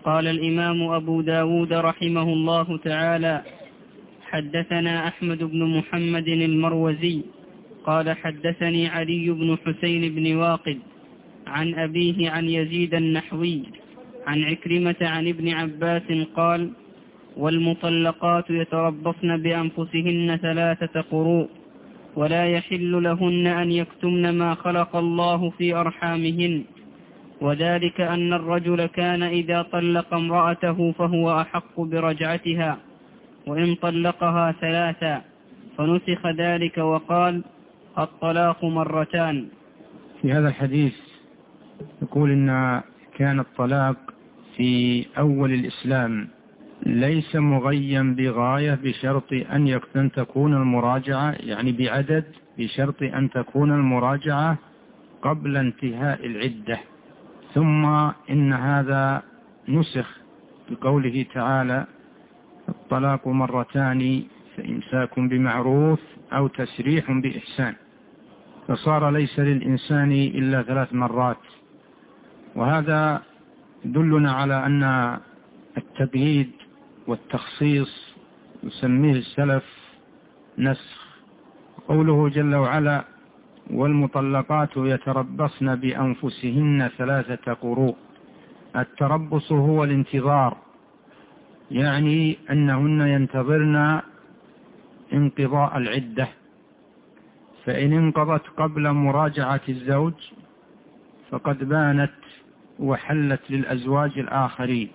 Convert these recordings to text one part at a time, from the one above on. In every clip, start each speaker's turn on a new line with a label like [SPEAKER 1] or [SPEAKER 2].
[SPEAKER 1] قال الإمام أبو داود رحمه الله تعالى: حدثنا أحمد بن محمد المروزي قال حدثني علي بن حسين بن واقد عن أبيه عن يزيد النحوي عن عكرمة عن ابن عباس قال: والمطلقات يتربصن بأنفسهن 3 قروء ولا يحل لهن أن يكتمن ما خلق الله في أرحامهن، وذلك أن الرجل كان إذا طلق امرأته فهو أحق برجعتها وإن طلقها 3، فنسخ ذلك وقال: الطلاق 2.
[SPEAKER 2] في هذا الحديث يقول إن كان الطلاق في أول الإسلام ليس مغيا بغاية بشرط أن تكون المراجعة، يعني بعدد، بشرط أن تكون المراجعة قبل انتهاء العدة. ثم إن هذا نسخ بقوله تعالى: الطلاق 2 فإمساك بمعروف أو تسريح بإحسان، فصار ليس للإنسان إلا 3 مرات. وهذا يدلنا على أن التقييد والتخصيص يسميه السلف نسخ. قوله جل وعلا: والمطلقات يتربصن بأنفسهن 3 قروء. التربص هو الانتظار، يعني أنهن ينتظرن انقضاء العدة، فإن انقضت قبل مراجعة الزوج فقد بانت وحلت للأزواج الآخرين.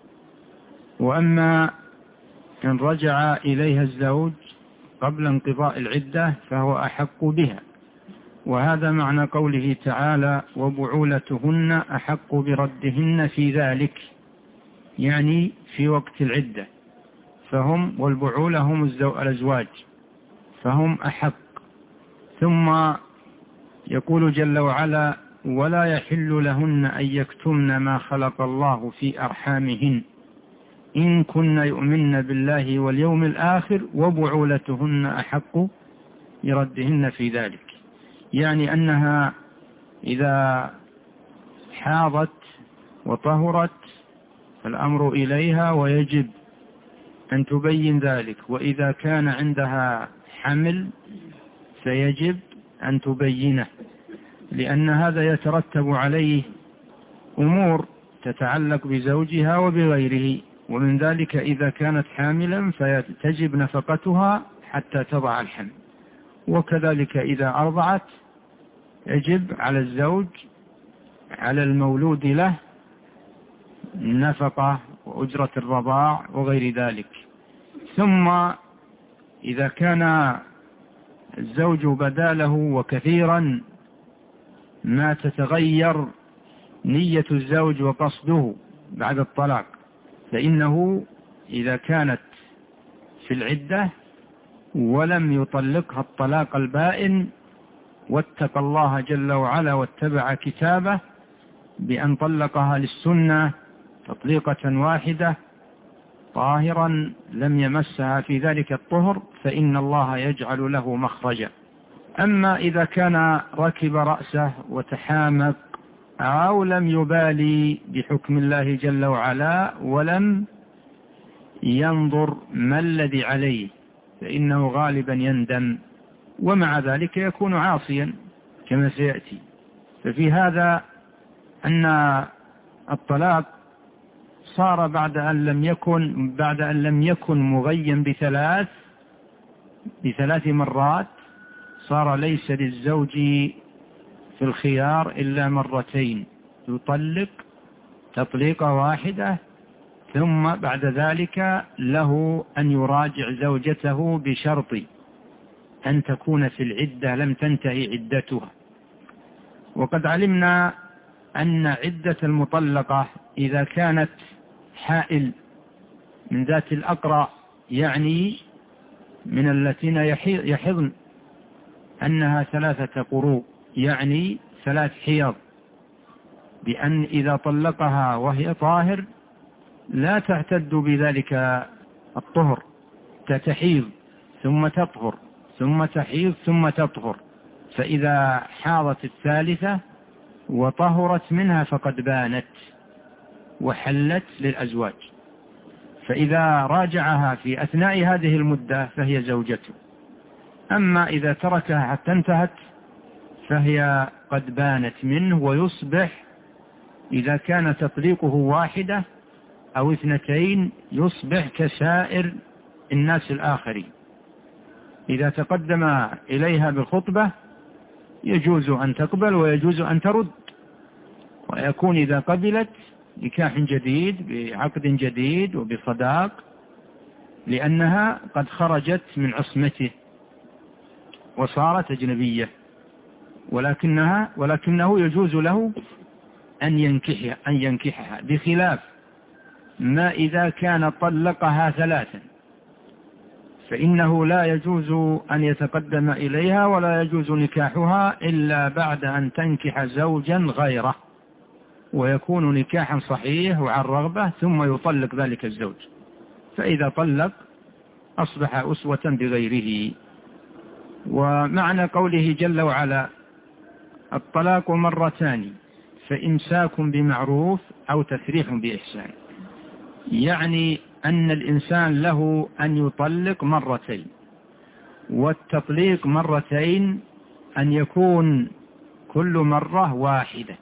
[SPEAKER 2] وأما إن رجع إليها الزوج قبل انقضاء العدة فهو أحق بها. وهذا معنى قوله تعالى: وبعولتهن أحق بردهن في ذلك، يعني في وقت العدة، فهم والبعولة هم الأزواج فهم أحق. ثم يقول جل وعلا: ولا يحل لهن أن يكتمن ما خلق الله في أرحامهن إن كن يؤمن بالله واليوم الآخر وبعولتهن أحق بردهن في ذلك، يعني أنها إذا حاضت وطهرت فالأمر إليها ويجب أن تبين ذلك، وإذا كان عندها حمل فيجب أن تبينه، لأن هذا يترتب عليه أمور تتعلق بزوجها وبغيره، ومن ذلك إذا كانت حاملا فتجب نفقتها حتى تضع الحمل، وكذلك إذا أرضعت يجب على الزوج على المولود له نفقة وأجرة الرضاع وغير ذلك. ثم إذا كان الزوج بداله وكثيرا ما تتغير نية الزوج وقصده بعد الطلاق، فإنه إذا كانت في العدة ولم يطلقها الطلاق البائن واتقى الله جل وعلا واتبع كتابه بأن طلقها للسنة تطليقة واحدة طاهرا لم يمسها في ذلك الطهر، فإن الله يجعل له مخرجا. أما إذا كان ركب رأسه وتحامق أو لم يبالي بحكم الله جل وعلا ولم ينظر ما الذي عليه فإنه غالبا يندم، ومع ذلك يكون عاصيا كما سيأتي. ففي هذا أن الطلاق صار بعد أن لم يكن مغيا بثلاث مرات، صار ليس للزوج في الخيار إلا 2 مرات، يطلق تطليقة واحدة ثم بعد ذلك له أن يراجع زوجته بشرط أن تكون في العدة لم تنتهي عدتها. وقد علمنا أن عدة المطلقة إذا كانت حائل من ذات الأقرع، يعني من التين يحضن، أنها 3 قروء، يعني 3 حيض، بأن إذا طلقها وهي طاهر لا تعتد بذلك الطهر، تتحيض ثم تطهر ثم تحيض ثم تطهر، فإذا حاضت الثالثة وطهرت منها فقد بانت. وحلت للأزواج، فإذا راجعها في أثناء هذه المدة فهي زوجته. أما إذا تركها حتى انتهت فهي قد بانت منه، ويصبح إذا كان تطليقه واحدة أو اثنتين يصبح كسائر الناس الآخرين. إذا تقدم إليها بالخطبة يجوز أن تقبل ويجوز أن ترد، ويكون إذا قبلت نكاح جديد بعقد جديد وبصداق، لأنها قد خرجت من عصمته وصارت أجنبية، ولكنه يجوز له أن ينكحها، بخلاف ما إذا كان طلقها ثلاثا فإنه لا يجوز أن يتقدم إليها ولا يجوز نكاحها إلا بعد أن تنكح زوجا غيره، ويكون نكاحا صحيح وعن رغبة، ثم يطلق ذلك الزوج. فإذا طلق أصبح أسوة بغيره. ومعنى قوله جل وعلا الطلاق مرتان فإمساك بمعروف أو تسريح بإحسان، يعني أن الإنسان له أن يطلق مرتين، والتطليق مرتين أن يكون كل مرة واحدة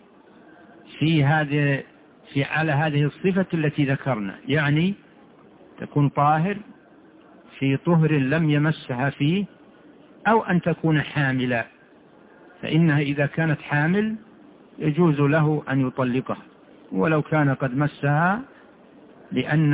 [SPEAKER 2] على هذه الصفة التي ذكرنا، يعني تكون طاهر في طهر لم يمسها فيه، أو أن تكون حاملا، فإنها إذا كانت حامل يجوز له أن يطلقها ولو كان قد مسها، لأن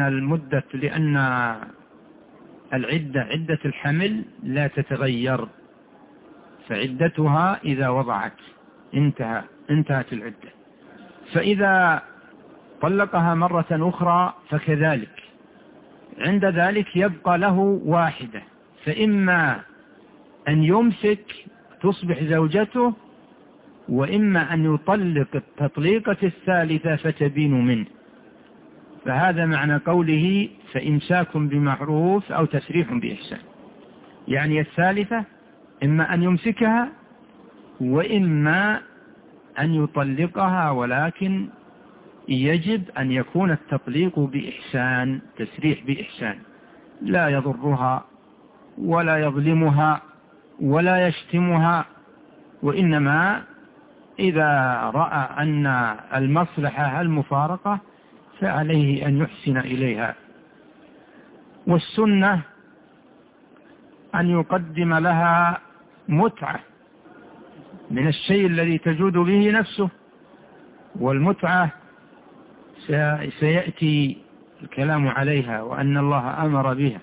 [SPEAKER 2] عدة الحمل لا تتغير، فعدتها إذا وضعت انتهت العدة. فإذا طلقها مرة أخرى فكذلك، عند ذلك يبقى له واحدة، فإما أن يمسك تصبح زوجته، وإما أن يطلق التطليقة الثالثة فتبين منه. فهذا معنى قوله فإمساك بمعروف أو تسريح بإحسان، يعني الثالثة إما أن يمسكها وإما أن يطلقها، ولكن يجب أن يكون التطليق بإحسان، تسريح بإحسان، لا يضرها ولا يظلمها ولا يشتمها، وإنما إذا رأى أن المصلحة المفارقة فعليه أن يحسن إليها. والسنة أن يقدم لها متعة من الشيء الذي تجود به نفسه، والمتعة سيأتي الكلام عليها، وأن الله أمر بها.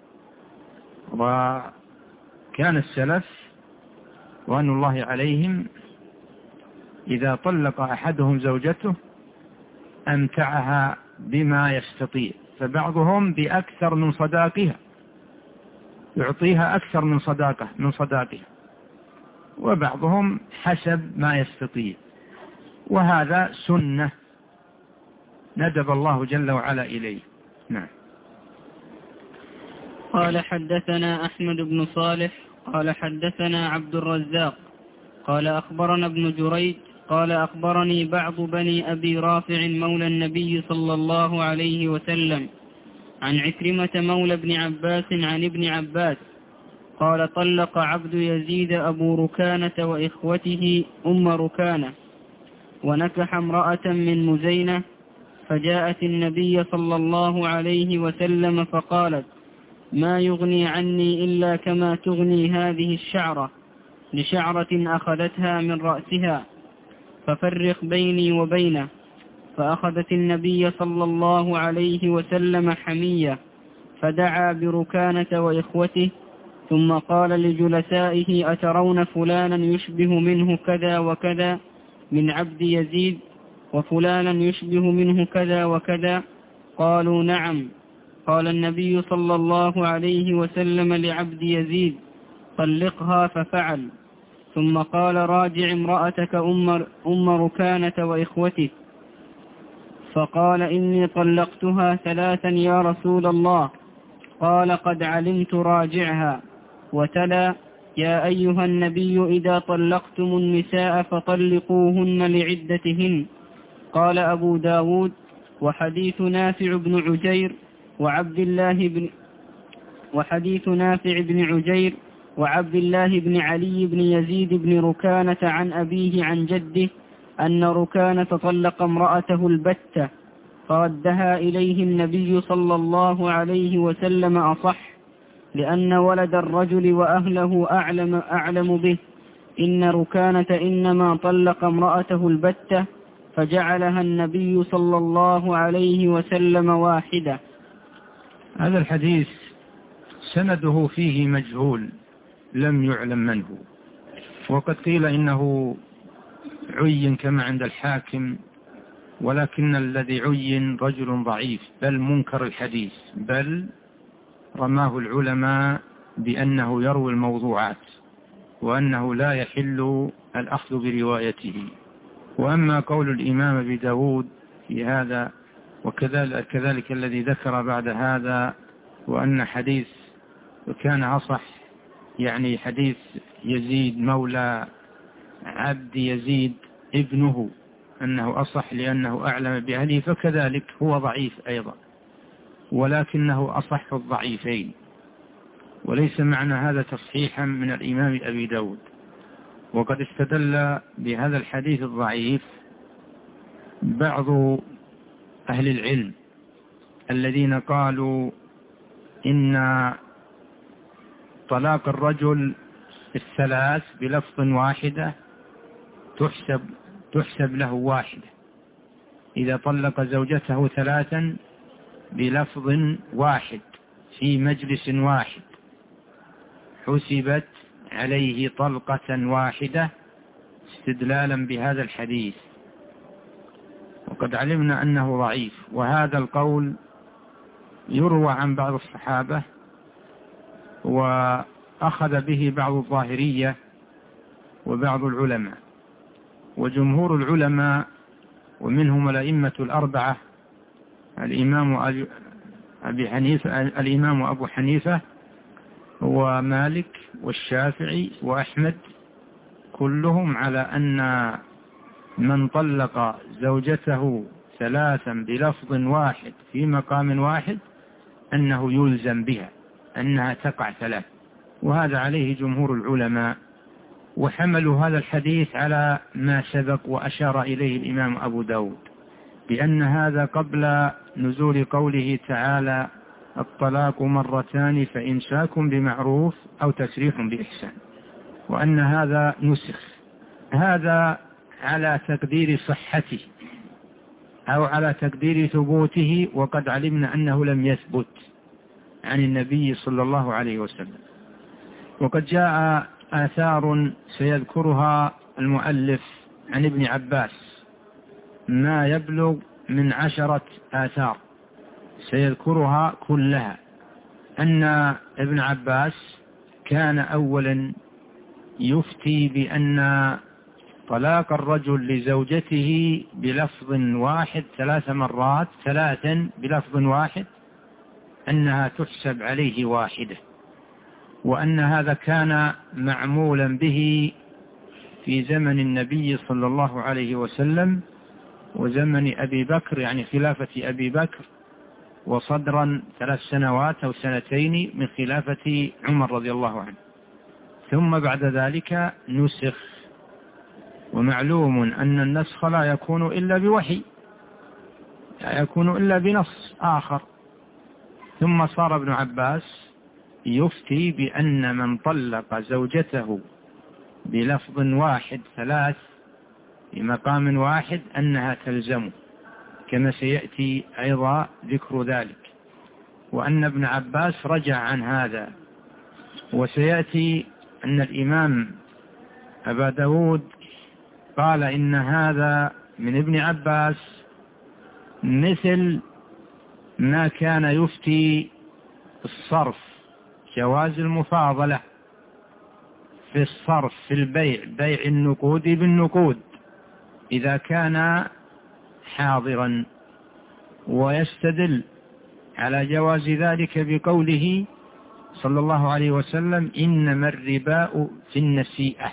[SPEAKER 2] وكان السلف وأن الله عليهم إذا طلق أحدهم زوجته أمتعها بما يستطيع، فبعضهم بأكثر من صداقها، يعطيها أكثر من صداقها، وبعضهم حسب ما يستطيع، وهذا سنة ندب الله جل وعلا إليه. نعم.
[SPEAKER 1] قال حدثنا أحمد بن صالح قال حدثنا عبد الرزاق قال أخبرنا ابن جريج قال أخبرني بعض بني أبي رافع مولى النبي صلى الله عليه وسلم عن عكرمة مولى ابن عباس عن ابن عباس قال طلق عبد يزيد أبو ركانة وإخوته أم ركانة، ونكح امرأة من مزينة، فجاءت النبي صلى الله عليه وسلم فقالت ما يغني عني إلا كما تغني هذه الشعرة لشعرة أخذتها من رأسها، ففرق بيني وبينه. فأخذت النبي صلى الله عليه وسلم حمية، فدعا بركانة وإخوته، ثم قال لجلسائه أترون فلانا يشبه منه كذا وكذا من عبد يزيد، وفلانا يشبه منه كذا وكذا؟ قالوا نعم. قال النبي صلى الله عليه وسلم لعبد يزيد طلقها، ففعل. ثم قال راجع امرأتك أم ركانة وإخوتك. فقال إني طلقتها 3 يا رسول الله. قال قد علمت راجعها. وتلا يا أيها النبي إذا طلقتم النساء فطلقوهن لعدتهن. قال أبو داود وحديث نافع بن عجير وعبد الله بن علي بن يزيد بن ركانة عن أبيه عن جده أن ركانة طلق امرأته البتة فردها إليه النبي صلى الله عليه وسلم أصح، لأن ولد الرجل وأهله أعلم به. إن ركانة إنما طلق امرأته البتة فجعلها النبي صلى الله عليه وسلم واحدة.
[SPEAKER 2] هذا الحديث سنده فيه مجهول لم يعلم من هو، وقد قيل إنه عين كما عند الحاكم، ولكن الذي عين رجل ضعيف بل منكر الحديث، بل رماه العلماء بأنه يروي الموضوعات وأنه لا يحل الأخذ بروايته. وأما قول الإمام أبي داود في هذا وكذلك الذي ذكر بعد هذا وأن حديث وكان أصح، يعني حديث يزيد مولى عبد يزيد ابنه أنه أصح لأنه أعلم بأهله، فكذلك هو ضعيف أيضا، ولكنه أصح الضعيفين، وليس معنى هذا تصحيحا من الإمام أبي داود. وقد استدل بهذا الحديث الضعيف بعض أهل العلم الذين قالوا إن طلاق الرجل الثلاث بلفظ واحدة تحسب له واحدة. إذا طلق زوجته ثلاثا بلفظ واحد في مجلس واحد حسبت عليه طلقة واحدة استدلالا بهذا الحديث، وقد علمنا أنه ضعيف. وهذا القول يروى عن بعض الصحابة وأخذ به بعض الظاهرية وبعض العلماء، وجمهور العلماء ومنهم الأئمة الأربعة الإمام أبو حنيفة ومالك والشافعي وأحمد كلهم على أن من طلق زوجته ثلاثا بلفظ واحد في مقام واحد أنه يلزم بها، أنها تقع ثلاث. وهذا عليه جمهور العلماء، وحملوا هذا الحديث على ما سبق وأشار إليه الإمام أبو داود بأن هذا قبل نزول قوله تعالى الطلاق مرتان فإمساك بمعروف أو تسريح بإحسان، وأن هذا نسخ. هذا على تقدير صحته أو على تقدير ثبوته، وقد علمنا أنه لم يثبت عن النبي صلى الله عليه وسلم. وقد جاء آثار سيذكرها المؤلف عن ابن عباس ما يبلغ من 10 آثار سيذكرها كلها، أن ابن عباس كان أولا يفتي بأن طلاق الرجل لزوجته بلفظ واحد 3 مرات ثلاثا بلفظ واحد أنها تحسب عليه واحدة، وأن هذا كان معمولا به في زمن النبي صلى الله عليه وسلم وزمن أبي بكر، يعني خلافة أبي بكر، وصدرا 3 سنوات أو 2 من خلافة عمر رضي الله عنه، ثم بعد ذلك نسخ. ومعلوم أن النسخ لا يكون إلا بوحي، لا يكون إلا بنص آخر. ثم صار ابن عباس يفتي بأن من طلق زوجته بلفظ واحد 3 في مقام واحد أنها تلزمه، كما سيأتي أيضا ذكر ذلك، وأن ابن عباس رجع عن هذا. وسيأتي أن الإمام أبا داود قال إن هذا من ابن عباس مثل ما كان يفتي الصرف، جواز المفاضلة في الصرف في البيع، بيع النقود بالنقود إذا كان حاضرا، ويستدل على جواز ذلك بقوله صلى الله عليه وسلم إنما الرباء في النسيئة.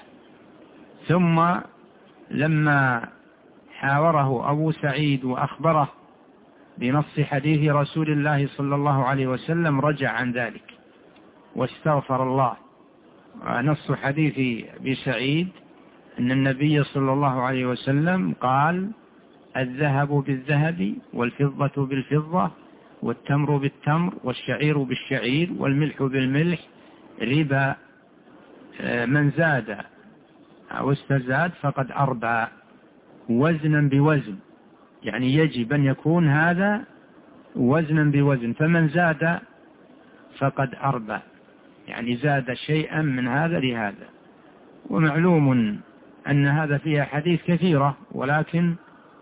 [SPEAKER 2] ثم لما حاوره أبو سعيد وأخبره بنص حديث رسول الله صلى الله عليه وسلم رجع عن ذلك واستغفر الله. نص حديث أبي سعيد أن النبي صلى الله عليه وسلم قال: الذهب بالذهب والفضة بالفضة والتمر بالتمر والشعير بالشعير والملح بالملح ربا، من زاد أو استزاد فقد أربى، وزنا بوزن، يعني يجب أن يكون هذا وزنا بوزن، فمن زاد فقد أربى، يعني زاد شيئا من هذا لهذا. ومعلوم أن هذا فيها حديث كثيرة، ولكن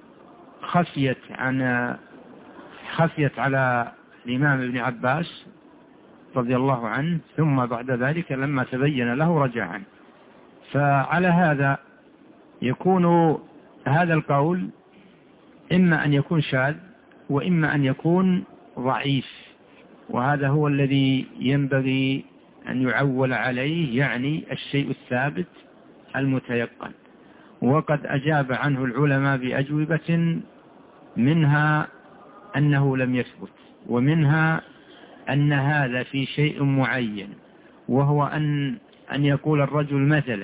[SPEAKER 2] خفيت على الإمام ابن عباس رضي الله عنه، ثم بعد ذلك لما تبين له رجع عنه. فعلى هذا يكون هذا القول إما أن يكون شاذ وإما أن يكون ضعيف، وهذا هو الذي ينبغي أن يعول عليه، يعني الشيء الثابت المتيقن. وقد أجاب عنه العلماء بأجوبة، منها أنه لم يثبت، ومنها أن هذا في شيء معين، وهو أن يقول الرجل مثلا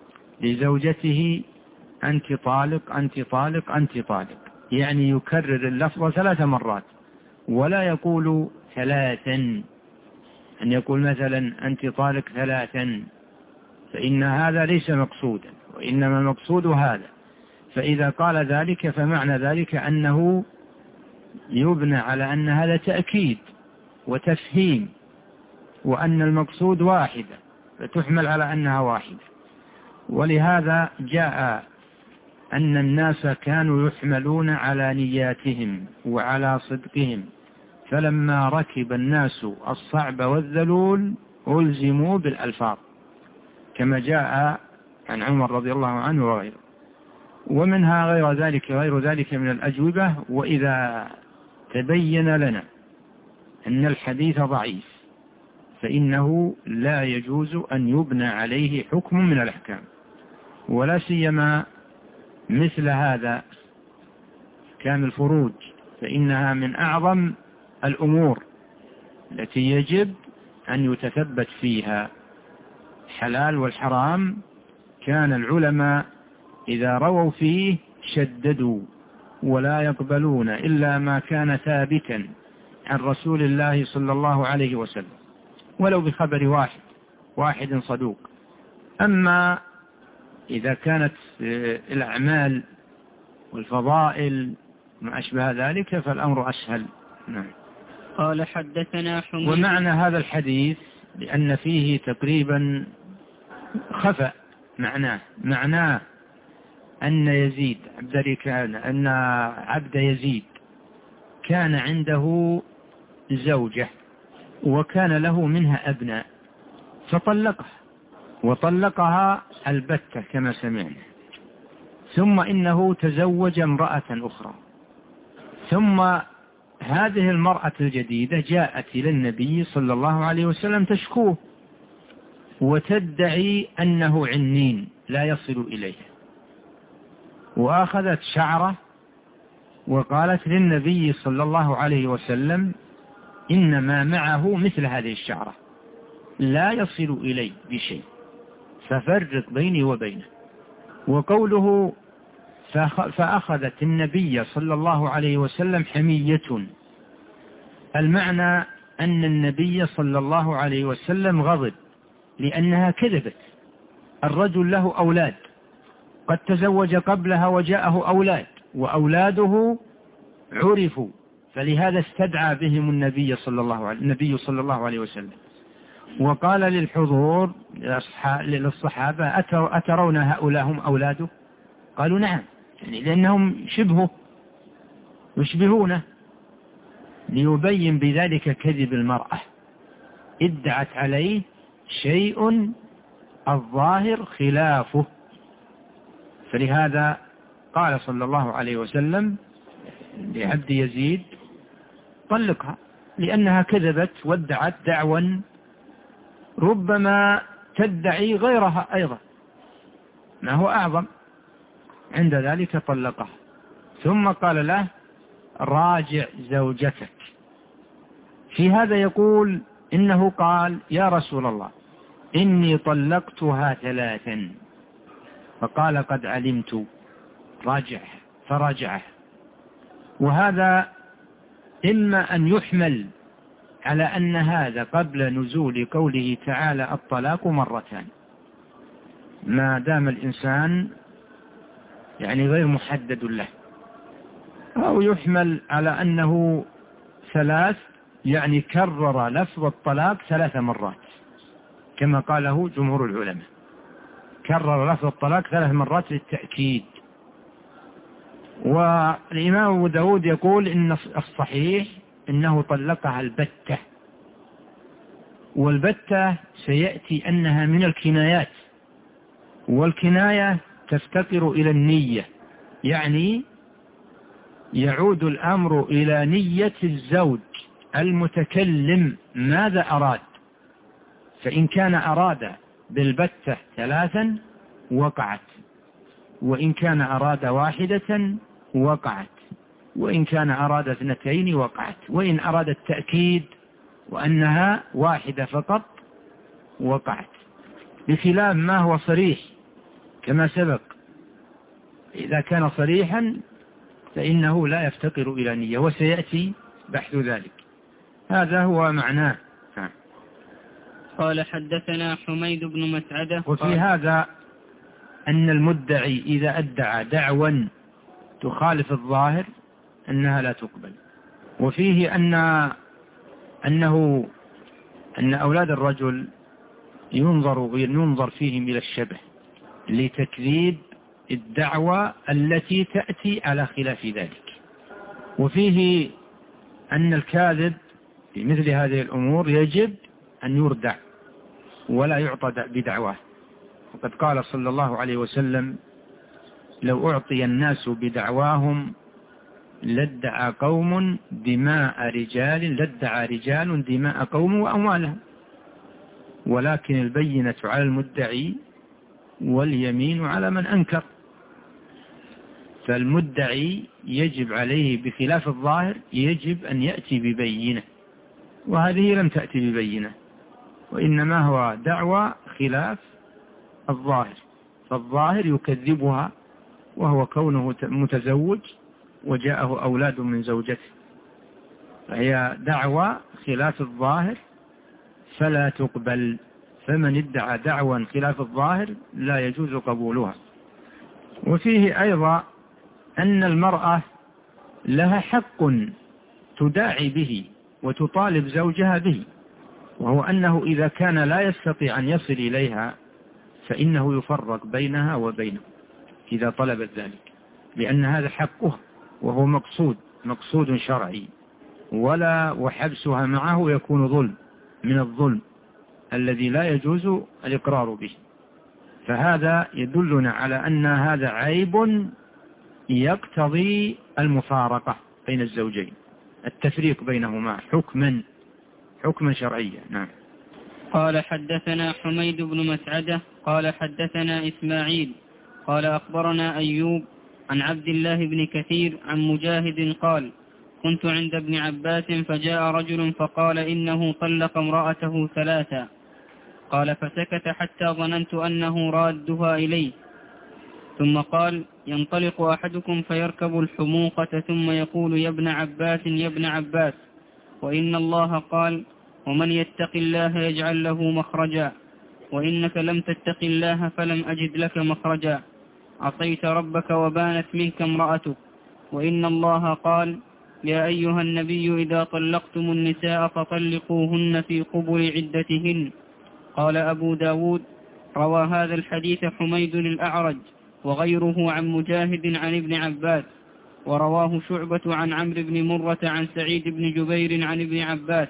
[SPEAKER 2] لزوجته: أنت طالق أنت طالق أنت طالق، يعني يكرر اللفظ 3 مرات، ولا يقول 3، أن يقول مثلا أنت طالق 3، فإن هذا ليس مقصودا، وإنما المقصود هذا. فإذا قال ذلك فمعنى ذلك أنه يبنى على أن هذا تأكيد وتفهيم، وأن المقصود واحدة، فتحمل على أنها واحدة. ولهذا جاء أن الناس كانوا يحملون على نياتهم وعلى صدقهم، فلما ركب الناس الصعب والذلول ألزموا بالألفاظ، كما جاء عن عمر رضي الله عنه وغيره. ومنها غير ذلك من الأجوبة. وإذا تبين لنا أن الحديث ضعيف فإنه لا يجوز أن يبنى عليه حكم من الأحكام، ولا سيما مثل هذا كان الفروج، فإنها من أعظم الأمور التي يجب أن يتثبت فيها الحلال والحرام. كان العلماء إذا رووا فيه شددوا، ولا يقبلون إلا ما كان ثابتا عن رسول الله صلى الله عليه وسلم، ولو بخبر واحد صدوق. أما إذا كانت الأعمال والفضائل ما أشبه ذلك فالأمر أسهل. نعم.
[SPEAKER 1] قال: حدثنا حميد.
[SPEAKER 2] ومعنى هذا الحديث لأن فيه تقريبا خفأ معناه أن يزيد أن عبد يزيد كان عنده زوجة وكان له منها أبناء، وطلقها البتة كما سمعنا، ثم إنه تزوج امرأة أخرى، ثم هذه المرأة الجديدة جاءت إلى النبي صلى الله عليه وسلم تشكوه وتدعي أنه عنين لا يصل إليه، وأخذت شعره وقالت للنبي صلى الله عليه وسلم: إنما معه مثل هذه الشعرة لا يصل إلي بشيء، ففرق بيني وبينه. وقوله فأخذت النبي صلى الله عليه وسلم حمية، المعنى أن النبي صلى الله عليه وسلم غضب لأنها كذبت. الرجل له أولاد، قد تزوج قبلها وجاءه أولاد، وأولاده عرفوا، فلهذا استدعى بهم النبي صلى الله عليه وسلم، وقال للحضور للصحابة: أترون هؤلاء هم أولاده؟ قالوا: نعم، يعني لأنهم يشبهونه، ليبين بذلك كذب المرأة، ادعت عليه شيء الظاهر خلافه. فلهذا قال صلى الله عليه وسلم لعبد يزيد: طلقها، لأنها كذبت وادعت دعوى ربما تدعي غيرها أيضا ما هو أعظم. عند ذلك طلقها، ثم قال له: راجع زوجتك. في هذا يقول إنه قال يا رسول الله إني طلقتها 3، فقال قد علمت، راجع، فراجعه. وهذا إما أن يحمل على أن هذا قبل نزول قوله تعالى الطلاق مرتان، ما دام الإنسان يعني غير محدد له، أو يحمل على أنه 3، يعني كرر لفظ الطلاق 3 مرات كما قاله جمهور العلماء، كرر لفظ الطلاق 3 مرات للتأكيد. والإمام أبو داود يقول إن الصحيح إنه طلقها البتة، والبتة سيأتي أنها من الكنايات، والكناية تفتقر إلى النية، يعني يعود الأمر إلى نية الزوج المتكلم ماذا أراد، فإن كان أراد بالبتة 3 وقعت، وإن كان أراد 1 وقعت، وإن كان أراد 2 وقعت، وإن أراد التأكيد وأنها 1 فقط وقعت، بخلاف ما هو صريح كما سبق. إذا كان صريحا فإنه لا يفتقر إلى نية، وسيأتي بحث ذلك. هذا هو معناه.
[SPEAKER 1] قال حدثنا حميد بن مسعدة.
[SPEAKER 2] وفي هذا أن المدعي إذا أدعى دعوى تخالف الظاهر أنها لا تقبل. وفيه أن أولاد الرجل ينظر فيهم إلى الشبه لتكذيب الدعوة التي تأتي على خلاف ذلك. وفيه أن الكاذب في مثل هذه الأمور يجب أن يردع ولا يعطى بدعواه، وقد قال صلى الله عليه وسلم لو أعطي الناس بدعواهم لادعى رجال دماء قوم وأموالهم، ولكن البينة على المدعي واليمين على من أنكر. فالمدعي يجب عليه بخلاف الظاهر يجب أن يأتي ببينة، وهذه لم تأتي ببينة، وإنما هو دعوى خلاف الظاهر، فالظاهر يكذبها، وهو كونه متزوج وجاءه أولاد من زوجته، فهي دعوى خلاف الظاهر فلا تقبل. فمن ادعى دعوى خلاف الظاهر لا يجوز قبولها. وفيه أيضا أن المرأة لها حق تداعي به وتطالب زوجها به، وهو أنه إذا كان لا يستطيع أن يصل إليها فإنه يفرق بينها وبينه إذا طلبت ذلك، لأن هذا حقه وهو مقصود شرعي، وحبسها معه يكون ظلم من الظلم الذي لا يجوز الإقرار به. فهذا يدلنا على أن هذا عيب يقتضي المفارقة بين الزوجين، التفريق بينهما حكما شرعيا. نعم.
[SPEAKER 1] قال حدثنا حميد بن مسعدة قال حدثنا إسماعيل قال أخبرنا أيوب عن عبد الله بن كثير عن مجاهد قال كنت عند ابن عباس فجاء رجل فقال إنه طلق امرأته 3، قال فسكت حتى ظننت أنه رادها إليه، ثم قال ينطلق أحدكم فيركب الحموقة ثم يقول يا ابن عباس يا ابن عباس، وإن الله قال ومن يتق الله يجعل له مخرجا، وإنك لم تتق الله فلم أجد لك مخرجا، عصيت ربك وبانت منك امرأتك، وإن الله قال يا أيها النبي إذا طلقتم النساء فطلقوهن في قبل عدتهن. قال أبو داود روى هذا الحديث حميد الأعرج وغيره عن مجاهد عن ابن عباس، ورواه شعبة عن عمرو بن مرة عن سعيد بن جبير عن ابن عباس،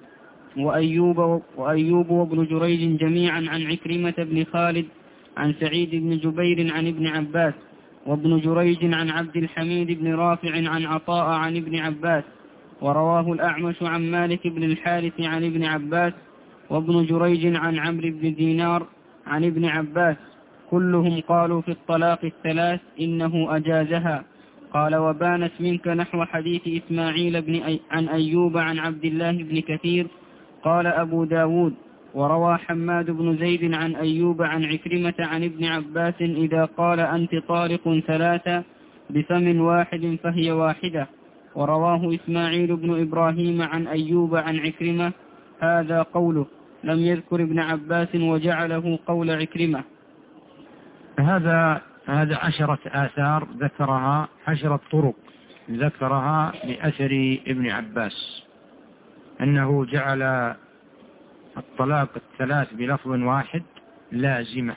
[SPEAKER 1] وأيوب وابن جريج جميعا عن عكرمة بن خالد عن سعيد بن جبير عن ابن عباس، وابن جريج عن عبد الحميد بن رافع عن عطاء عن ابن عباس، ورواه الأعمش عن مالك بن الحارث عن ابن عباس، وابن جريج عن عمرو بن دينار عن ابن عباس، كلهم قالوا في الطلاق 3 إنه أجازها. قال وبانت منك نحو حديث إسماعيل عن أيوب عن عبد الله بن كثير. قال أبو داود وروى حماد بن زيد عن أيوب عن عكرمة عن ابن عباس إذا قال أنت طالق ثلاثة بفم واحد فهي واحدة. ورواه إسماعيل بن إبراهيم عن أيوب عن عكرمة هذا قوله، لم يذكر ابن عباس وجعله قول عكرمة.
[SPEAKER 2] هذا 10 آثار ذكرها، 10 طرق ذكرها لأثر ابن عباس أنه جعل الطلاق الثلاث بلفظ واحد لازمة،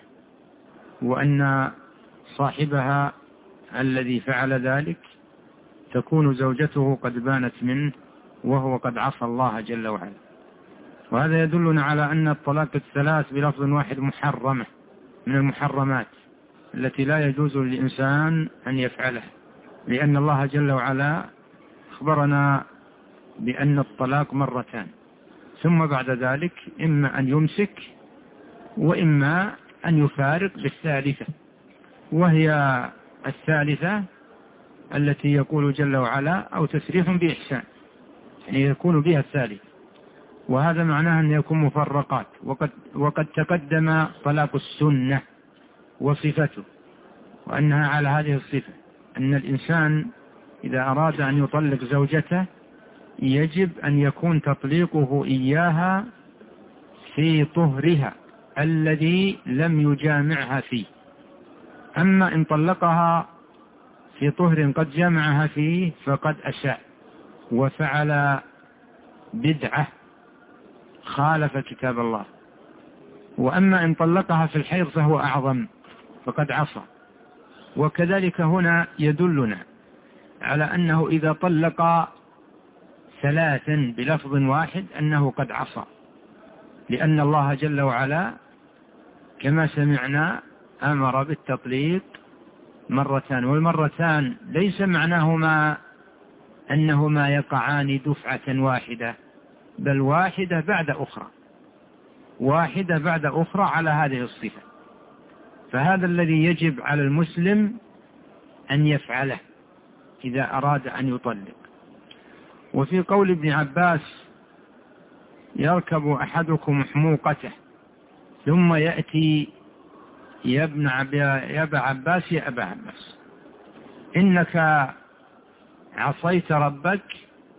[SPEAKER 2] وأن صاحبها الذي فعل ذلك تكون زوجته قد بانت منه وهو قد عصى الله جل وعلا. وهذا يدلنا على أن الطلاق الثلاث بلفظ واحد محرمة من المحرمات التي لا يجوز للإنسان أن يفعلها، لأن الله جل وعلا أخبرنا بأن الطلاق مرتان، ثم بعد ذلك إما أن يمسك وإما أن يفارق بالثالثة، وهي الثالثة التي يقول جل وعلا أو تسريح بإحسان، يعني يكون بها الثالث، وهذا معناه أن يكون مفرقات. وقد تقدم طلاق السنة وصفته، وأنها على هذه الصفة، أن الإنسان إذا أراد أن يطلق زوجته يجب أن يكون تطليقه إياها في طهرها الذي لم يجامعها فيه. أما إن طلقها في طهر قد جامعها فيه فقد أساء وفعل بدعة خالف كتاب الله. وأما إن طلقها في الحيض فهو أعظم فقد عصى. وكذلك هنا يدلنا على أنه إذا طلق ثلاثا بلفظ واحد أنه قد عصى، لأن الله جل وعلا كما سمعنا أمر بالتطليق مرتان، والمرتان ليس معناهما أنهما يقعان دفعة واحدة، بل واحدة بعد أخرى، واحدة بعد أخرى على هذه الصفة. فهذا الذي يجب على المسلم أن يفعله إذا أراد أن يطلق. وفي قول ابن عباس يركب أحدكم حموقته ثم يأتي يا أبا عباس يا أبا عباس إنك عصيت ربك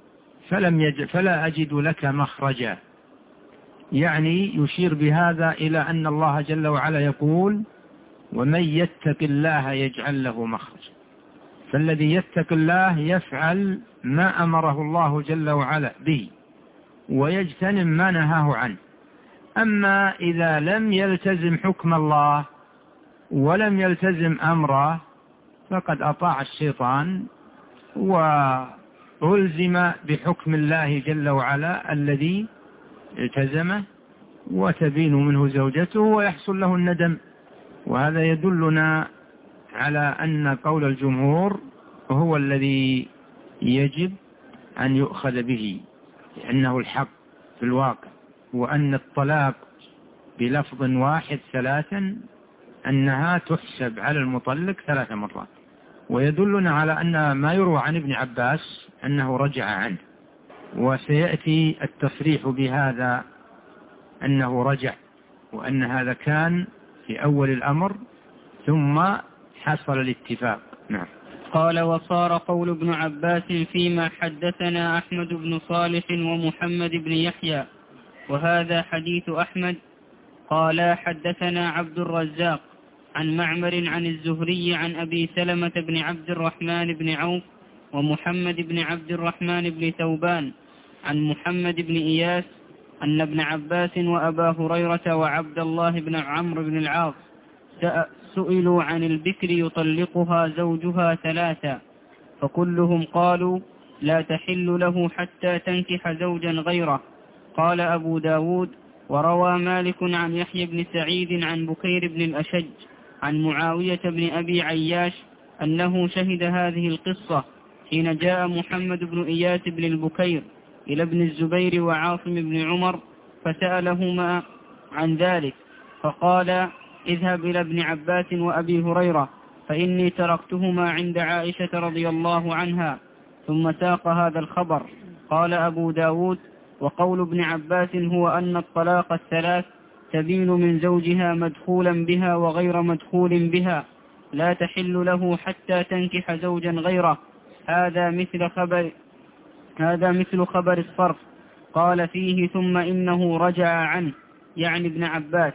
[SPEAKER 2] فلا أجد لك مخرجا، يعني يشير بهذا إلى أن الله جل وعلا يقول ومن يتق الله يجعل له مخرجا. فالذي يتق الله يفعل ما أمره الله جل وعلا به ويجتنب ما نهاه عنه. أما إذا لم يلتزم حكم الله ولم يلتزم أمره فقد أطاع الشيطان وألزم بحكم الله جل وعلا الذي التزمه، وتبين منه زوجته ويحصل له الندم. وهذا يدلنا على أن قول الجمهور هو الذي يجب أن يؤخذ به، لأنه الحق في الواقع، وأن الطلاق بلفظ واحد ثلاثا أنها تحسب على المطلق 3 مرات. ويدلنا على أن ما يروى عن ابن عباس أنه رجع عنه، وسيأتي التصريح بهذا أنه رجع، وأن هذا كان في أول الأمر ثم حصل الاتفاق. نعم.
[SPEAKER 1] قال وصار قول ابن عباس فيما حدثنا أحمد بن صالح ومحمد بن يحيى وهذا حديث أحمد. قال حدثنا عبد الرزاق عن معمر عن الزهري عن أبي سلمة بن عبد الرحمن بن عوف ومحمد بن عبد الرحمن بن ثوبان عن محمد بن إياس أن ابن عباس وأبا هريرة وعبد الله بن عمرو بن العاص سئلوا عن البكر يطلقها زوجها 3، فكلهم قالوا لا تحل له حتى تنكح زوجا غيره. قال أبو داود وروى مالك عن يحيى بن سعيد عن بكير بن الأشج عن معاوية بن أبي عياش أنه شهد هذه القصة حين جاء محمد بن إياس بن البكير إلى ابن الزبير وعاصم بن عمر فسألهما عن ذلك، فقال اذهب إلى ابن عباس وأبي هريرة فإني تركتهما عند عائشة رضي الله عنها. ثم ساق هذا الخبر. قال أبو داود: وقول ابن عباس هو أن الطلاق الثلاث تبين من زوجها مدخولا بها وغير مدخول بها، لا تحل له حتى تنكح زوجا غيره. هذا مثل خبر الصرف. قال فيه: ثم إنه رجع عنه، يعني ابن عباس.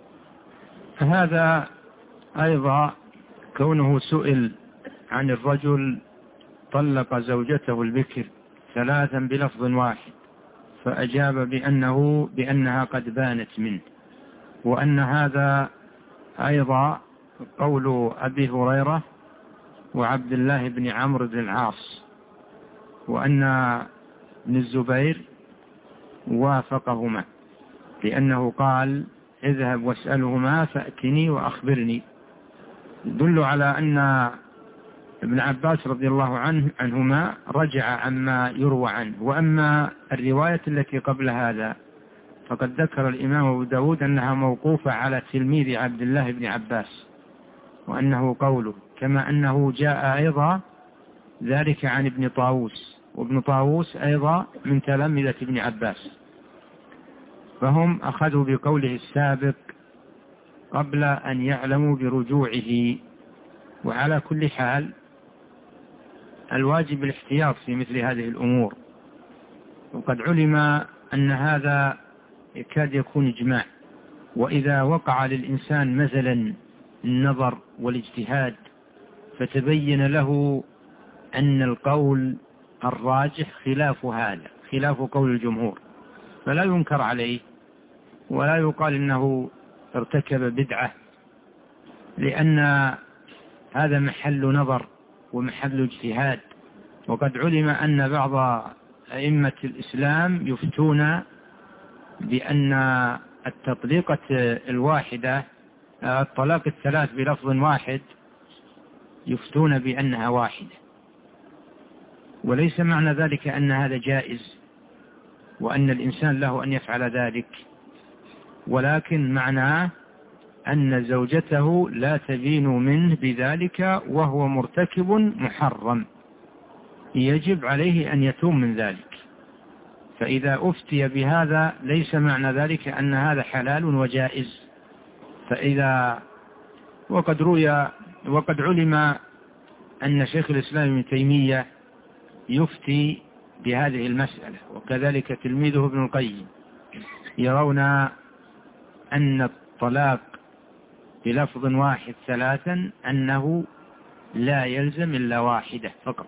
[SPEAKER 2] هذا أيضا كونه سئل عن الرجل طلق زوجته البكر ثلاثا بلفظ واحد، فأجاب بأنها قد بانت منه، وأن هذا أيضا قول أبي هريرة وعبد الله بن عمرو بن العاص، وأن ابن الزبير وافقهما، لأنه قال: اذهب واسألهما فأتني وأخبرني. يدل على أن ابن عباس رضي الله عنهما رجع عما يروى عنه. وأما الرواية التي قبل هذا فقد ذكر الإمام أبو داود أنها موقوفة على تلميذ عبد الله بن عباس، وأنه قوله، كما أنه جاء أيضا ذلك عن ابن طاووس، وابن طاووس أيضا من تلامذة ابن عباس، فهم أخذوا بقوله السابق قبل أن يعلموا برجوعه. وعلى كل حال الواجب الاحتياط في مثل هذه الأمور، وقد علم أن هذا يكاد يكون إجماع. وإذا وقع للإنسان مثلا النظر والاجتهاد فتبين له أن القول الراجح خلاف هذا، خلاف قول الجمهور، فلا ينكر عليه ولا يقال إنه ارتكب بدعة، لأن هذا محل نظر ومحل اجتهاد. وقد علم أن بعض أئمة الإسلام يفتون بأن التطليقة الواحدة، الطلاق الثلاث بلفظ واحد، يفتون بأنها واحدة، وليس معنى ذلك أن هذا جائز وأن الإنسان له أن يفعل ذلك، ولكن معناه أن زوجته لا تبين منه بذلك وهو مرتكب محرم، يجب عليه أن يتوب من ذلك. فإذا أفتي بهذا ليس معنى ذلك أن هذا حلال وجائز. وقد علم أن شيخ الإسلام ابن تيمية يفتي بهذه المسألة، وكذلك تلميذه ابن القيم، يرون أن الطلاق بلفظ واحد ثلاثا أنه لا يلزم إلا واحدة فقط.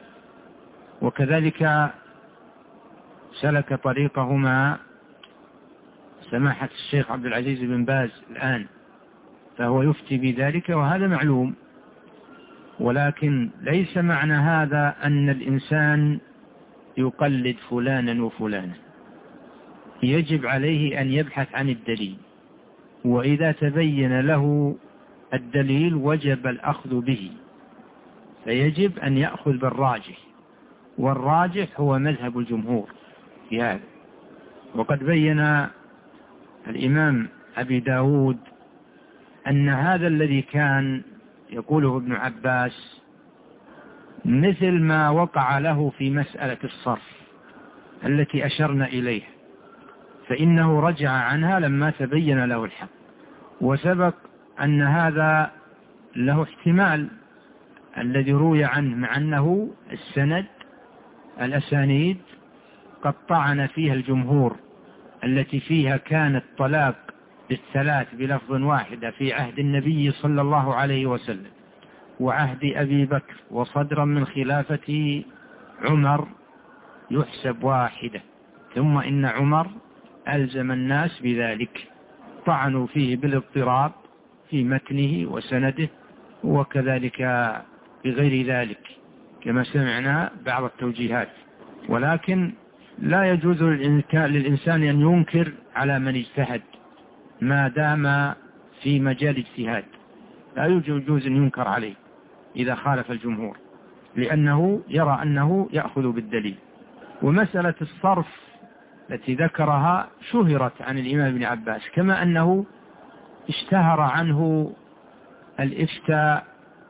[SPEAKER 2] وكذلك سلك طريقهما سماحة الشيخ عبد العزيز بن باز الآن، فهو يفتي بذلك، وهذا معلوم. ولكن ليس معنى هذا أن الإنسان يقلد فلانا وفلانا، يجب عليه أن يبحث عن الدليل، وإذا تبين له الدليل وجب الأخذ به، فيجب أن يأخذ بالراجح، والراجح هو مذهب الجمهور في هذا. وقد بين الإمام أبي داود أن هذا الذي كان يقوله ابن عباس مثل ما وقع له في مسألة الصرف التي أشرنا إليها، فإنه رجع عنها لما تبين له الحق. وسبق أن هذا له احتمال الذي روي عنه، مع أنه الأسانيد قد طعن فيها الجمهور، التي فيها كان الطلاق بالثلاث بلفظ واحدة في عهد النبي صلى الله عليه وسلم وعهد أبي بكر وصدرا من خلافة عمر يحسب واحدة، ثم إن عمر ألزم الناس بذلك، طعنوا فيه بالاضطراب في متنه وسنده، وكذلك بغير ذلك كما سمعنا بعض التوجيهات. ولكن لا يجوز للإنسان أن ينكر على من اجتهد ما دام في مجال اجتهاد، لا يجوز أن ينكر عليه إذا خالف الجمهور، لأنه يرى أنه يأخذ بالدليل. ومسألة الصرف التي ذكرها شهرت عن الإمام ابن عباس، كما أنه اشتهر عنه الإفتاء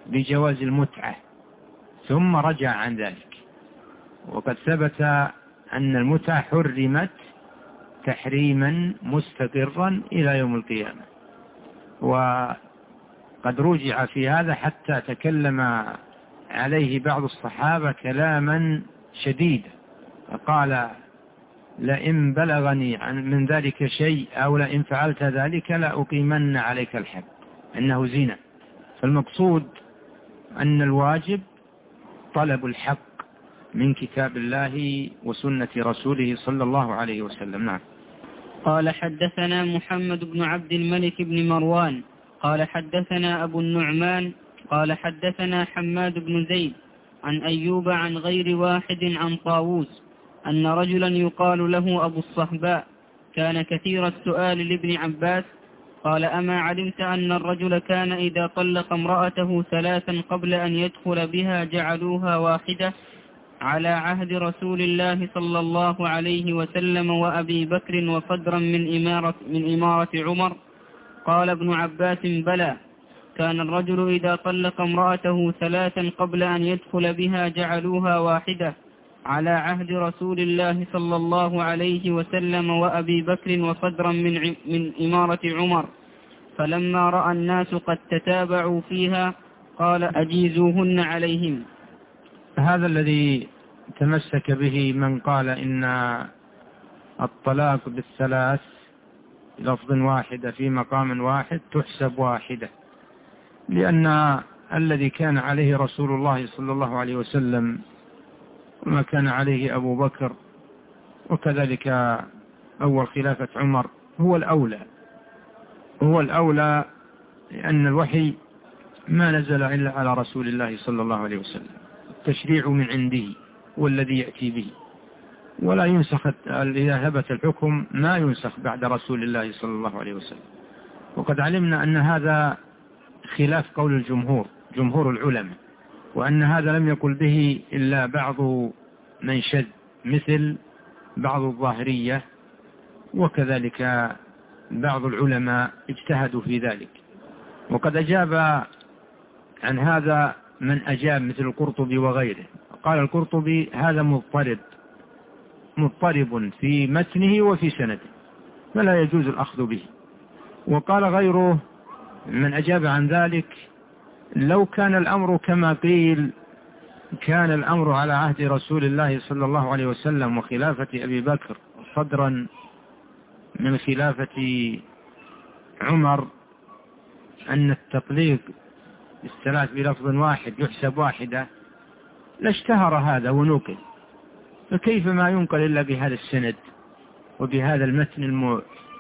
[SPEAKER 2] بجواز المتعة ثم رجع عن ذلك. وقد ثبت أن المتعة حرمت تحريما مستقرا إلى يوم القيامة، وقد رجع في هذا حتى تكلم عليه بعض الصحابة كلاما شديدا، فقال لئن بلغني من ذلك شيء أو لئن فعلت ذلك لأقيمن عليك الحد، إنه زنا. فالمقصود أن الواجب طلب الحق من كتاب الله وسنة رسوله صلى الله عليه وسلم. نعم.
[SPEAKER 1] قال حدثنا محمد بن عبد الملك بن مروان قال حدثنا أبو النعمان قال حدثنا حماد بن زيد عن أيوب عن غير واحد عن طاووس أن رجلا يقال له أبو الصهباء كان كثير السؤال لابن عباس قال أما علمت أن الرجل كان إذا طلق امرأته 3 قبل أن يدخل بها جعلوها واحدة على عهد رسول الله صلى الله عليه وسلم وأبي بكر وصدرا من إمارة عمر؟ قال ابن عباس بلى، كان الرجل إذا طلق امرأته 3 قبل أن يدخل بها جعلوها واحدة على عهد رسول الله صلى الله عليه وسلم وأبي بكر وصدرا من إمارة عمر، فلما رأى الناس قد تتابعوا فيها قال أجيزوهن عليهم.
[SPEAKER 2] هذا الذي تمسك به من قال إن الطلاق بالثلاث لفظ واحدة في مقام واحد تحسب واحدة، لأن الذي كان عليه رسول الله صلى الله عليه وسلم وما كان عليه أبو بكر وكذلك أول خلافة عمر هو الأولى، لأن الوحي ما نزل إلا على رسول الله صلى الله عليه وسلم، التشريع من عنده والذي يأتي به، ولا ينسخ إذا ثبت الحكم ما ينسخ بعد رسول الله صلى الله عليه وسلم. وقد علمنا أن هذا خلاف قول جمهور العلماء، وأن هذا لم يقل به إلا بعض من شذ مثل بعض الظاهرية، وكذلك بعض العلماء اجتهدوا في ذلك. وقد أجاب عن هذا من أجاب مثل القرطبي وغيره، قال القرطبي هذا مضطرب في متنه وفي سنده فلا يجوز الأخذ به. وقال غيره من أجاب عن ذلك لو كان الأمر كما قيل كان الأمر على عهد رسول الله صلى الله عليه وسلم وخلافة أبي بكر صدرا من خلافة عمر أن التطليق بالثلاث بلفظ واحد يحسب واحدة لاشتهر هذا ونقل، فكيف ما ينقل إلا بهذا السند وبهذا المتن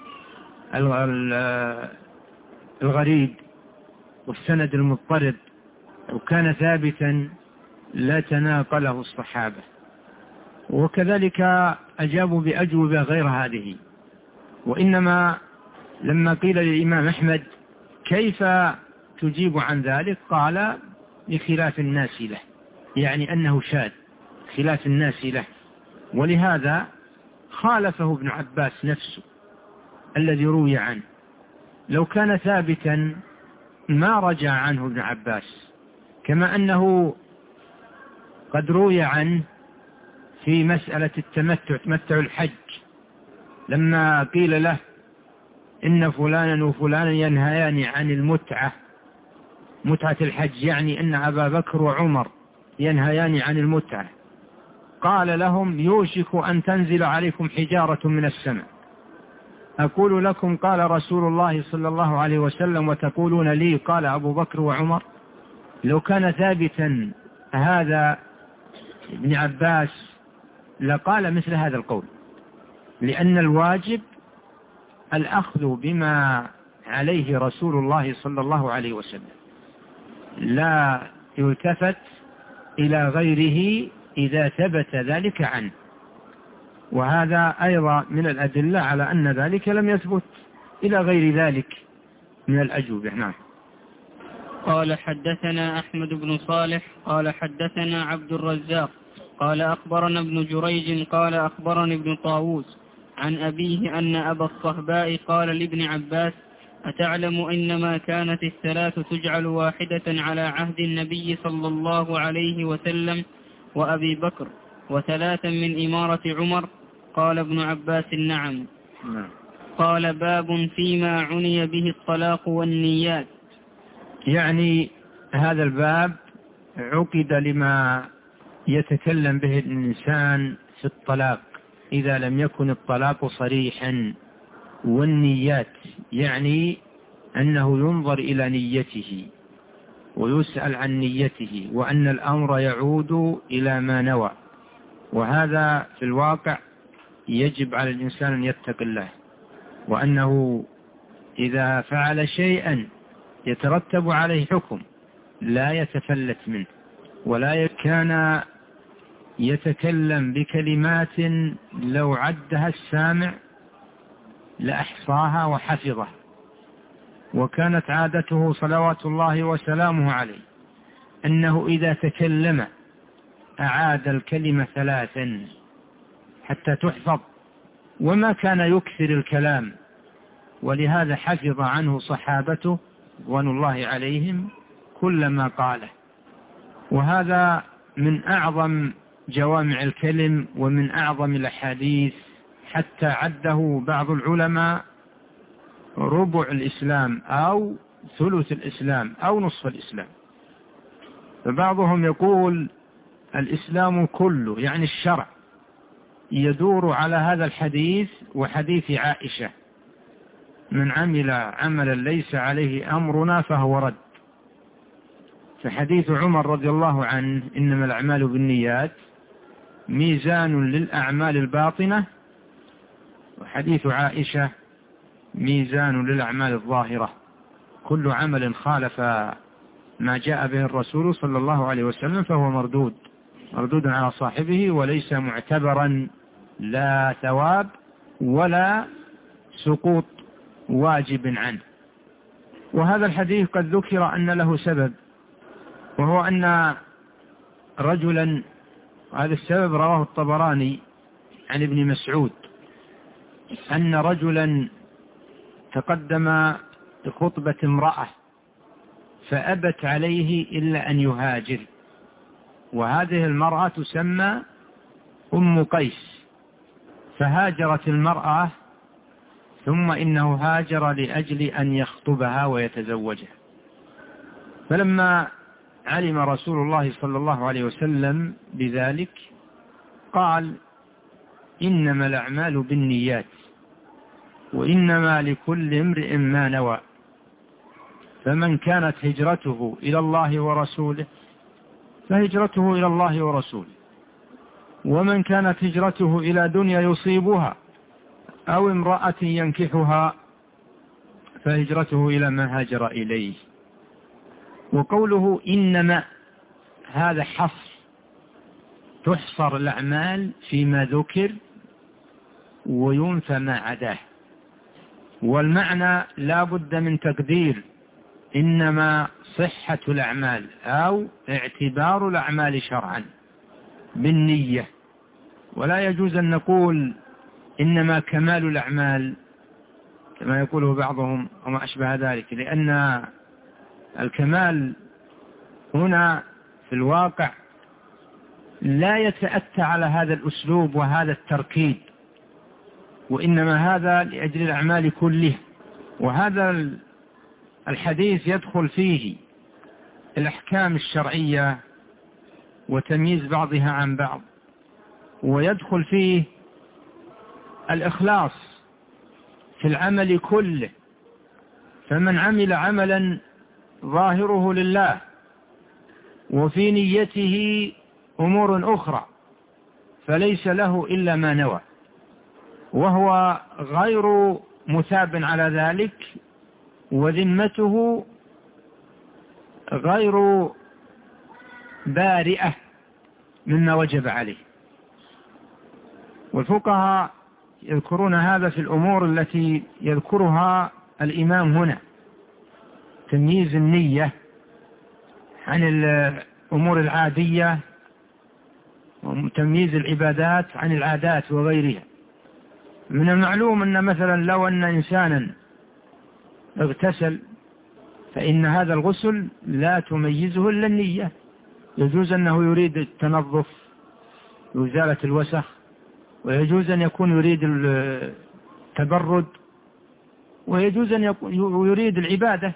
[SPEAKER 2] الغريب والسند المضطرب؟ وكان ثابتا لا تناقله الصحابة. وكذلك أجابوا بأجوبة غير هذه. وإنما لما قيل للإمام أحمد كيف تجيب عن ذلك قال بخلاف الناس له، يعني أنه شاذ خلاف الناس له، ولهذا خالفه ابن عباس نفسه الذي روي عنه. لو كان ثابتا ما رجع عنه ابن عباس، كما أنه قد روي عنه في مسألة تمتع الحج لما قيل له إن فلانا وفلانا ينهيان عن متعة الحج، يعني أن أبا بكر وعمر ينهيان عن المتعة، قال لهم يوشك أن تنزل عليكم حجارة من السماء، أقول لكم قال رسول الله صلى الله عليه وسلم وتقولون لي قال أبو بكر وعمر. لو كان ثابتا هذا ابن عباس لقال مثل هذا القول، لأن الواجب الأخذ بما عليه رسول الله صلى الله عليه وسلم، لا يلتفت إلى غيره إذا ثبت ذلك عنه. وهذا أيضا من الأدلة على أن ذلك لم يثبت إلى غير ذلك من الأجوبة. نعم.
[SPEAKER 1] قال حدثنا أحمد بن صالح قال حدثنا عبد الرزاق قال أخبرنا ابن جريج قال أخبرني ابن طاووس عن أبيه أن أبا الصهباء قال لابن عباس أتعلم إنما كانت الثلاث تجعل واحدة على عهد النبي صلى الله عليه وسلم وأبي بكر، وثلاثا من إمارة عمر؟ قال ابن عباس: نعم. قال: باب فيما عني به الطلاق والنيات.
[SPEAKER 2] يعني هذا الباب عقد لما يتكلم به الإنسان في الطلاق إذا لم يكن الطلاق صريحا، والنيات يعني أنه ينظر إلى نيته ويسأل عن نيته، وأن الأمر يعود إلى ما نوى. وهذا في الواقع يجب على الإنسان أن يتقي الله، وأنه إذا فعل شيئا يترتب عليه حكم لا يتفلت منه، ولا كان يتكلم بكلمات لو عدها السامع لأحصاها وحفظها. وكانت عادته صلوات الله وسلامه عليه أنه إذا تكلم أعاد الكلمة 3 حتى تحفظ، وما كان يكثر الكلام، ولهذا حفظ عنه صحابته رضوان الله عليهم كل ما قاله. وهذا من أعظم جوامع الكلم ومن أعظم الأحاديث، حتى عده بعض العلماء ربع الإسلام أو ثلث الإسلام أو نصف الإسلام. فبعضهم يقول الإسلام كله، يعني الشرع، يدور على هذا الحديث وحديث عائشة: من عمل عملا ليس عليه أمرنا فهو رد. فحديث عمر رضي الله عنه: إنما الأعمال بالنيات، ميزان للأعمال الباطنة، وحديث عائشة ميزان للأعمال الظاهرة. كل عمل خالف ما جاء به الرسول صلى الله عليه وسلم فهو مردود على صاحبه، وليس معتبرا لا ثواب ولا سقوط واجب عنه. وهذا الحديث قد ذكر أن له سبب، وهو أن رجلا، هذا السبب رواه الطبراني عن ابن مسعود، أن رجلا تقدم لخطبة امرأة فأبت عليه إلا أن يهاجر، وهذه المرأة تسمى أم قيس. فهاجرت المرأة، ثم إنه هاجر لأجل أن يخطبها ويتزوجها. فلما علم رسول الله صلى الله عليه وسلم بذلك قال: إنما الأعمال بالنيات، وإنما لكل امرئ ما نوى، فمن كانت هجرته إلى الله ورسوله فهجرته إلى الله ورسوله، ومن كانت هجرته إلى دنيا يصيبها أو امرأة ينكحها فهجرته إلى ما هاجر إليه. وقوله إنما هذا حصر، تحصر الأعمال فيما ذكر وينفى ما عداه. والمعنى لا بد من تقدير إنما صحة الأعمال أو اعتبار الأعمال شرعا بالنية، ولا يجوز أن نقول إنما كمال الأعمال كما يقوله بعضهم وما أشبه ذلك، لأن الكمال هنا في الواقع لا يتأتى على هذا الأسلوب وهذا التركيب، وإنما هذا لأجل الأعمال كلها. وهذا الحديث يدخل فيه الأحكام الشرعية وتمييز بعضها عن بعض، ويدخل فيه الإخلاص في العمل كله. فمن عمل عملا ظاهره لله وفي نيته أمور أخرى فليس له إلا ما نوى، وهو غير مثاب على ذلك، وذمته غير بارئة مما وجب عليه. والفقهاء يذكرون هذا في الأمور التي يذكرها الإمام هنا: تمييز النية عن الأمور العادية، وتمييز العبادات عن العادات وغيرها. من المعلوم أن مثلا لو أن إنسانا اغتسل فإن هذا الغسل لا تميزه إلا النية. يجوز أنه يريد التنظف وإزالة الوسخ، ويجوز أن يكون يريد التبرد، ويجوز أن يريد العبادة،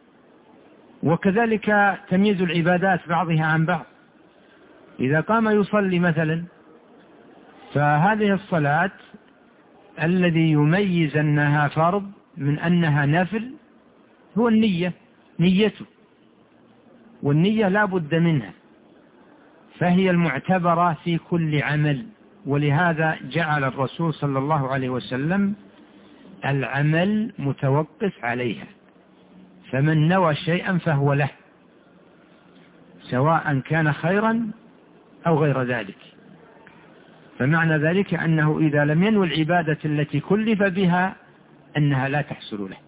[SPEAKER 2] وكذلك تمييز العبادات بعضها عن بعض. إذا قام يصلي مثلا، فهذه الصلاة الذي يميز أنها فرض من أنها نفل هو النية، نيته، والنية لا بد منها، فهي المعتبرة في كل عمل. ولهذا جعل الرسول صلى الله عليه وسلم العمل متوقف عليها، فمن نوى شيئا فهو له، سواء كان خيرا أو غير ذلك. فمعنى ذلك أنه إذا لم ينوي العبادة التي كلف بها أنها لا تحصل له.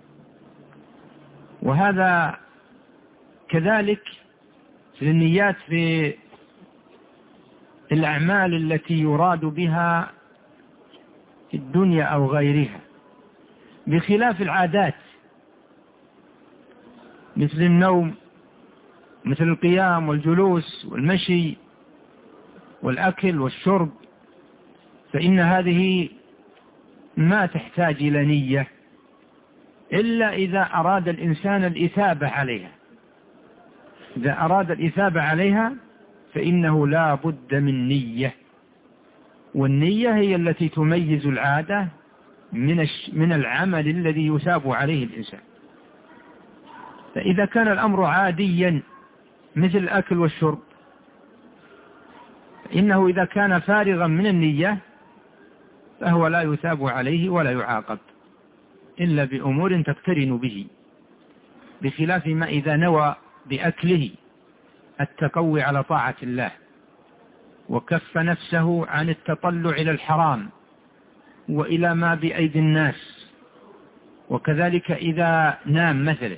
[SPEAKER 2] وهذا كذلك في النيات في الأعمال التي يراد بها الدنيا أو غيرها، بخلاف العادات مثل النوم، مثل القيام والجلوس والمشي والأكل والشرب، فإن هذه ما تحتاج إلى نية إلا إذا أراد الإنسان الإثابة عليها. إذا أراد الإثابة عليها فإنه لا بد من نية، والنية هي التي تميز العادة من العمل الذي يثاب عليه الإنسان. فإذا كان الأمر عاديا مثل الأكل والشرب، إنه إذا كان فارغا من النية فهو لا يثاب عليه ولا يعاقب إلا بأمور تقترن به، بخلاف ما إذا نوى بأكله التقوي على طاعة الله وكف نفسه عن التطلع إلى الحرام وإلى ما بأيدي الناس. وكذلك إذا نام مثلا،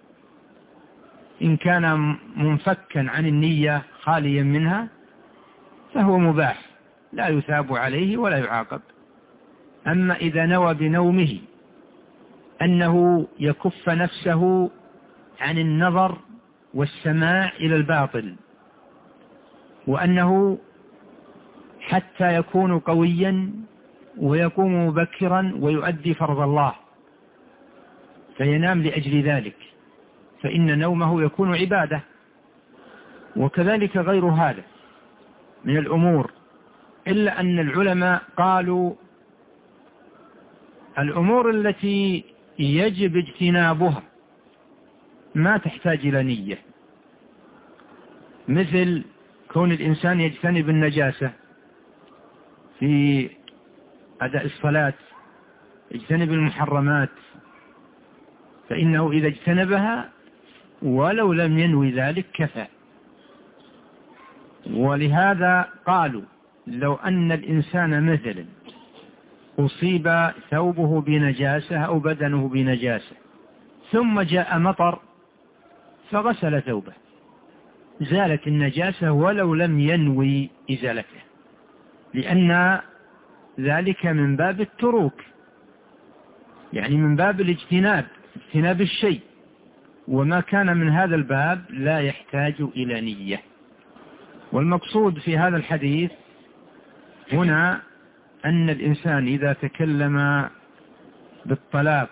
[SPEAKER 2] إن كان منفكا عن النية خاليا منها فهو مباح لا يثاب عليه ولا يعاقب. أما إذا نوى بنومه أنه يكف نفسه عن النظر والسماع إلى الباطل، وأنه حتى يكون قويا ويقوم مبكرا ويؤدي فرض الله فينام لأجل ذلك، فإن نومه يكون عبادة. وكذلك غير هذا من الأمور، إلا أن العلماء قالوا الأمور التي يجب اجتنابها ما تحتاج إلى نية، مثل كون الإنسان يجتنب النجاسة في أداء الصلاة، يجتنب المحرمات، فإنه إذا اجتنبها ولو لم ينوي ذلك كفى. ولهذا قالوا لو أن الإنسان مثلا أصيب ثوبه بنجاسة أو بدنه بنجاسة ثم جاء مطر فغسل ثوبه زالت النجاسة ولو لم ينوي إزالته، لأن ذلك من باب التروك، يعني من باب اجتناب الشيء، وما كان من هذا الباب لا يحتاج إلى نية. والمقصود في هذا الحديث هنا أن الإنسان إذا تكلم بالطلاق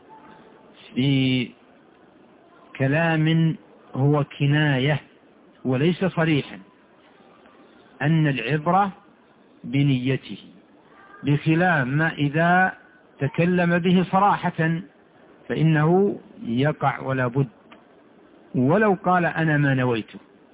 [SPEAKER 2] في كلام هو كناية وليس صريحا أن العبرة بنيته، بخلاف ما إذا تكلم به صراحة فإنه يقع ولا بد، ولو قال أنا ما نويته،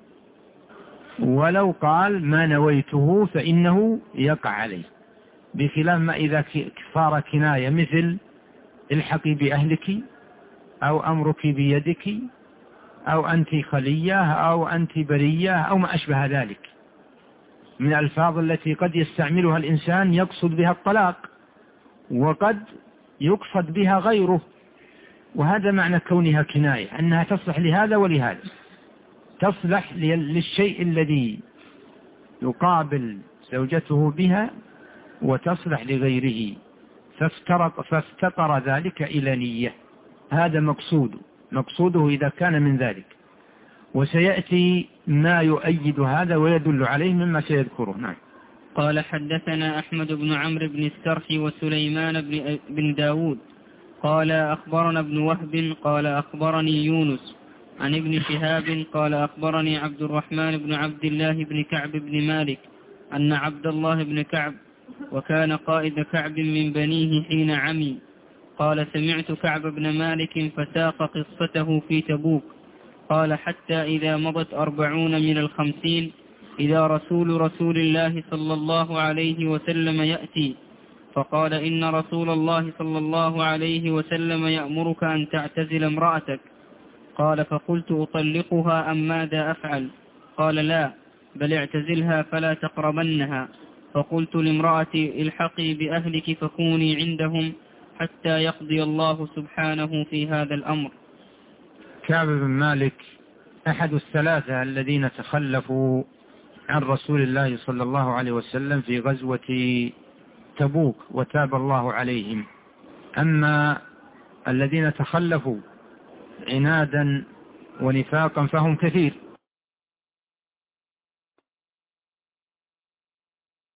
[SPEAKER 2] ولو قال ما نويته فإنه يقع عليه، بخلاف ما إذا صار كناية مثل الحقي بأهلك أو أمرك بيدك أو أنت خلية أو أنت برية أو ما أشبه ذلك من الألفاظ التي قد يستعملها الإنسان يقصد بها الطلاق وقد يقصد بها غيره، وهذا معنى كونها كناية، أنها تصلح لهذا ولهذا، تصلح للشيء الذي يقابل زوجته بها وتصلح لغيره، فافتقر ذلك إلى نية. هذا مقصوده إذا كان من ذلك، وسيأتي ما يؤيد هذا ويدل عليه مما سيذكره. نعم.
[SPEAKER 1] قال حدثنا أحمد بن عمرو بن السرح وسليمان بن داود قال أخبرنا ابن وهب قال أخبرني يونس عن ابن شهاب قال أخبرني عبد الرحمن بن عبد الله بن كعب بن مالك أن عبد الله بن كعب وكان قائد كعب من بنيه حين عمي قال سمعت كعب بن مالك فساق قصته في تبوك قال حتى إذا مضت 40 من 50 إذا رسول الله صلى الله عليه وسلم يأتي فقال إن رسول الله صلى الله عليه وسلم يأمرك أن تعتزل امرأتك. قال فقلت أطلقها أم ماذا أفعل؟ قال لا بل اعتزلها فلا تقربنها. فقلت لامرأتي الحقي بأهلك فكوني عندهم حتى يقضي الله سبحانه في هذا الأمر.
[SPEAKER 2] كعب بن مالك أحد الثلاثة الذين تخلفوا عن رسول الله صلى الله عليه وسلم في غزوة تبوك وتاب الله عليهم. أما الذين تخلفوا عنادا ونفاقا فهم كثير،